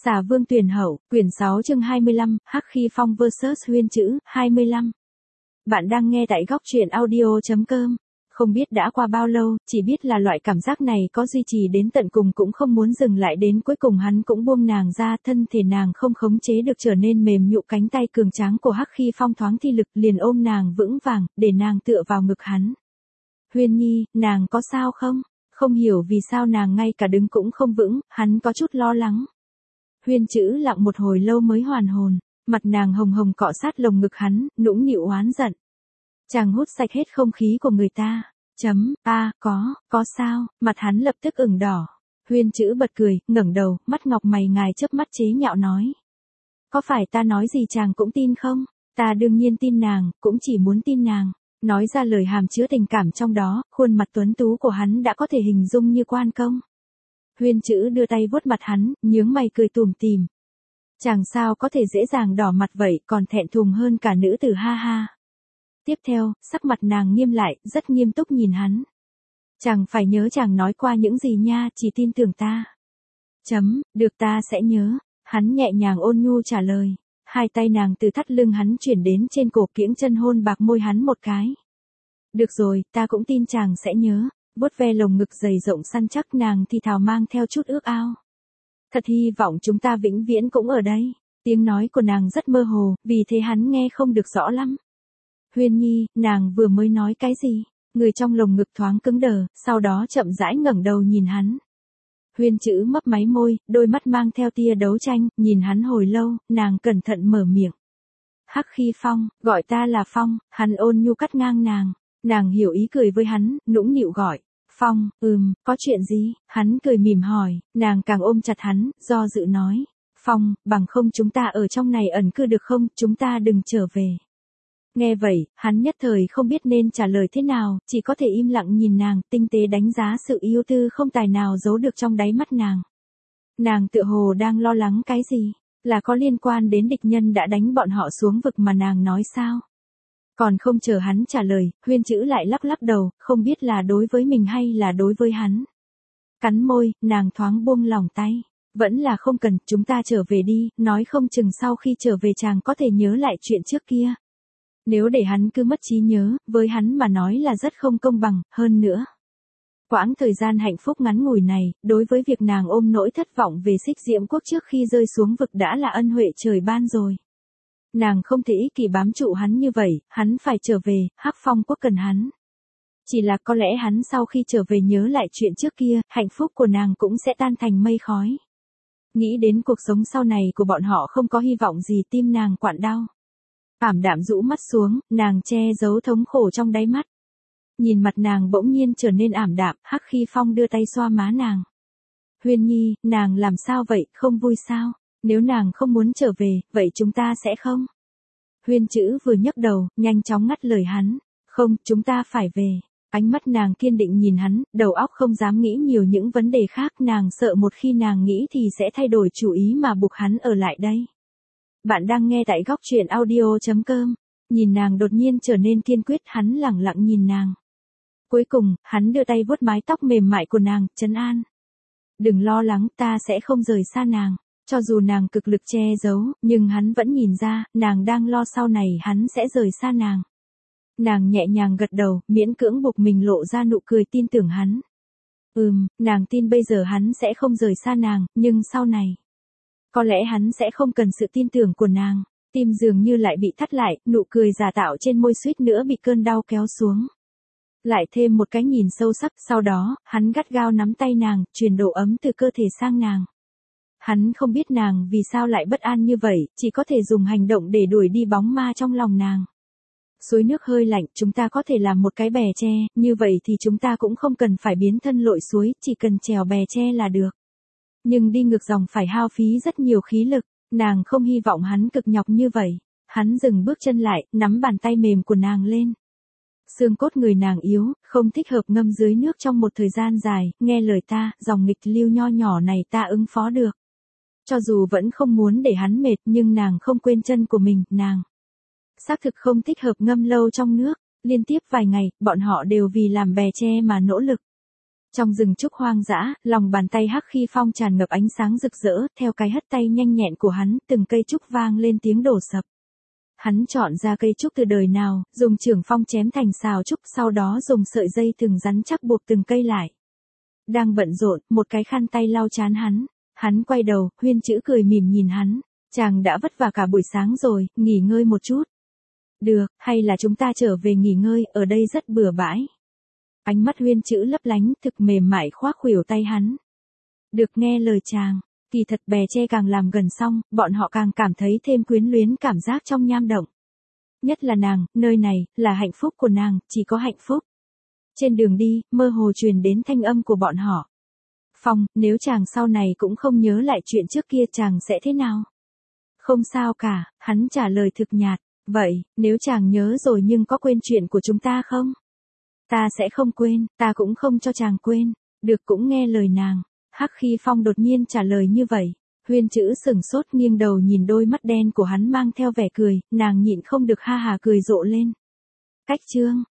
Xà Vương Tuyển Hậu, quyển 6 chương 25, Hắc Khi Phong vs Huyên Chữ, 25. Bạn đang nghe tại góc truyện audio.com. Không biết đã qua bao lâu, chỉ biết là loại cảm giác này có duy trì đến tận cùng cũng không muốn dừng lại, đến cuối cùng hắn cũng buông nàng ra, thân thể nàng không khống chế được trở nên mềm nhũ, cánh tay cường tráng của Hắc Khi Phong thoáng thi lực liền ôm nàng vững vàng, để nàng tựa vào ngực hắn. Huyên Nhi, nàng có sao không? Không hiểu vì sao nàng ngay cả đứng cũng không vững, hắn có chút lo lắng. Huyên Chữ lặng một hồi lâu mới hoàn hồn, mặt nàng hồng hồng cọ sát lồng ngực hắn, nũng nịu oán giận. Chàng hút sạch hết không khí của người ta. Có sao? Mặt hắn lập tức ửng đỏ. Huyên Chữ bật cười, ngẩng đầu, mắt ngọc mày ngài chớp mắt chế nhạo nói. Có phải ta nói gì chàng cũng tin không? Ta đương nhiên tin nàng, cũng chỉ muốn tin nàng. Nói ra lời hàm chứa tình cảm trong đó, khuôn mặt tuấn tú của hắn đã có thể hình dung như quan công. Huyên Chữ đưa tay vuốt mặt hắn, nhướng mày cười tủm tỉm. Chàng sao có thể dễ dàng đỏ mặt vậy, còn thẹn thùng hơn cả nữ tử ha ha. Tiếp theo, sắc mặt nàng nghiêm lại, rất nghiêm túc nhìn hắn. Chàng phải nhớ chàng nói qua những gì nha, chỉ tin tưởng ta. Được ta sẽ nhớ. Hắn nhẹ nhàng ôn nhu trả lời. Hai tay nàng từ thắt lưng hắn chuyển đến trên cổ, kiễng chân hôn bạc môi hắn một cái. Được rồi, ta cũng tin chàng sẽ nhớ. Vuốt ve lồng ngực dày rộng săn chắc, nàng thì thào mang theo chút ước ao. Thật hy vọng chúng ta vĩnh viễn cũng ở đây. Tiếng nói của nàng rất mơ hồ, vì thế hắn nghe không được rõ lắm. Huyên Nhi, nàng vừa mới nói cái gì? Người trong lồng ngực thoáng cứng đờ, sau đó chậm rãi ngẩng đầu nhìn hắn. Huyên Chữ mấp máy môi, đôi mắt mang theo tia đấu tranh, nhìn hắn hồi lâu, nàng cẩn thận mở miệng. Hắc Khi Phong, gọi ta là Phong. Hắn ôn nhu cắt ngang nàng. Nàng hiểu ý cười với hắn, nũng nịu gọi. Phong, có chuyện gì? Hắn cười mỉm hỏi, nàng càng ôm chặt hắn, do dự nói. Phong, bằng không chúng ta ở trong này ẩn cư được không, chúng ta đừng trở về. Nghe vậy, hắn nhất thời không biết nên trả lời thế nào, chỉ có thể im lặng nhìn nàng, tinh tế đánh giá sự yêu tư không tài nào giấu được trong đáy mắt nàng. Nàng tựa hồ đang lo lắng cái gì? Là có liên quan đến địch nhân đã đánh bọn họ xuống vực mà nàng nói sao? Còn không chờ hắn trả lời, Huyên Chữ lại lắc lắc đầu, không biết là đối với mình hay là đối với hắn. Cắn môi, nàng thoáng buông lỏng tay. Vẫn là không cần, chúng ta trở về đi, nói không chừng sau khi trở về chàng có thể nhớ lại chuyện trước kia. Nếu để hắn cứ mất trí nhớ, với hắn mà nói là rất không công bằng, hơn nữa. Quãng thời gian hạnh phúc ngắn ngủi này, đối với việc nàng ôm nỗi thất vọng về Xích Diễm Quốc trước khi rơi xuống vực đã là ân huệ trời ban rồi. Nàng không thể ích kỷ bám trụ hắn như vậy, hắn phải trở về, Hắc Phong Quốc cần hắn. Chỉ là có lẽ hắn sau khi trở về nhớ lại chuyện trước kia, hạnh phúc của nàng cũng sẽ tan thành mây khói. Nghĩ đến cuộc sống sau này của bọn họ không có hy vọng gì, tim nàng quặn đau. Ảm đạm rũ mắt xuống, nàng che giấu thống khổ trong đáy mắt. Nhìn mặt nàng bỗng nhiên trở nên ảm đạm, Hắc Khi Phong đưa tay xoa má nàng. Huyên Nhi, nàng làm sao vậy, không vui sao? Nếu nàng không muốn trở về, vậy chúng ta sẽ không? Huyên Chữ vừa nhấc đầu, nhanh chóng ngắt lời hắn. Không, chúng ta phải về. Ánh mắt nàng kiên định nhìn hắn, đầu óc không dám nghĩ nhiều những vấn đề khác, nàng sợ một khi nàng nghĩ thì sẽ thay đổi chủ ý mà buộc hắn ở lại đây. Bạn đang nghe tại góc truyện audio.com. Nhìn nàng đột nhiên trở nên kiên quyết, hắn lẳng lặng nhìn nàng. Cuối cùng, hắn đưa tay vuốt mái tóc mềm mại của nàng, trấn an. Đừng lo lắng, ta sẽ không rời xa nàng. Cho dù nàng cực lực che giấu, nhưng hắn vẫn nhìn ra, nàng đang lo sau này hắn sẽ rời xa nàng. Nàng nhẹ nhàng gật đầu, miễn cưỡng buộc mình lộ ra nụ cười tin tưởng hắn. Nàng tin bây giờ hắn sẽ không rời xa nàng, nhưng sau này. Có lẽ hắn sẽ không cần sự tin tưởng của nàng. Tim dường như lại bị thắt lại, nụ cười giả tạo trên môi suýt nữa bị cơn đau kéo xuống. Lại thêm một cái nhìn sâu sắc, sau đó, hắn gắt gao nắm tay nàng, truyền độ ấm từ cơ thể sang nàng. Hắn không biết nàng vì sao lại bất an như vậy, chỉ có thể dùng hành động để đuổi đi bóng ma trong lòng nàng. Suối nước hơi lạnh, chúng ta có thể làm một cái bè tre, như vậy thì chúng ta cũng không cần phải biến thân lội suối, chỉ cần trèo bè tre là được. Nhưng đi ngược dòng phải hao phí rất nhiều khí lực, nàng không hy vọng hắn cực nhọc như vậy. Hắn dừng bước chân lại, nắm bàn tay mềm của nàng lên. Xương cốt người nàng yếu, không thích hợp ngâm dưới nước trong một thời gian dài, nghe lời ta, dòng nghịch lưu nho nhỏ này ta ứng phó được. Cho dù vẫn không muốn để hắn mệt, nhưng nàng không quên chân của mình, nàng. Xác thực không thích hợp ngâm lâu trong nước, liên tiếp vài ngày, bọn họ đều vì làm bè tre mà nỗ lực. Trong rừng trúc hoang dã, lòng bàn tay Hắc Khi Phong tràn ngập ánh sáng rực rỡ, theo cái hất tay nhanh nhẹn của hắn, từng cây trúc vang lên tiếng đổ sập. Hắn chọn ra cây trúc từ đời nào, dùng chưởng phong chém thành xào trúc, sau đó dùng sợi dây thừng rắn chắc buộc từng cây lại. Đang bận rộn, một cái khăn tay lau trán hắn. Hắn quay đầu, Huyên Chữ cười mỉm nhìn hắn. Chàng đã vất vả cả buổi sáng rồi, nghỉ ngơi một chút. Được, hay là chúng ta trở về nghỉ ngơi, ở đây rất bừa bãi. Ánh mắt Huyên Chữ lấp lánh, thực mềm mại khoác khuỷu tay hắn. Được nghe lời chàng, kỳ thật bè tre càng làm gần xong, bọn họ càng cảm thấy thêm quyến luyến cảm giác trong nham động. Nhất là nàng, nơi này, là hạnh phúc của nàng, chỉ có hạnh phúc. Trên đường đi, mơ hồ truyền đến thanh âm của bọn họ. Phong, nếu chàng sau này cũng không nhớ lại chuyện trước kia chàng sẽ thế nào? Không sao cả, hắn trả lời thực nhạt. Vậy, nếu chàng nhớ rồi nhưng có quên chuyện của chúng ta không? Ta sẽ không quên, ta cũng không cho chàng quên. Được, cũng nghe lời nàng. Hắc Khi Phong đột nhiên trả lời như vậy. Huyên Chữ sừng sốt nghiêng đầu nhìn đôi mắt đen của hắn mang theo vẻ cười, nàng nhịn không được ha hà cười rộ lên. Cách chương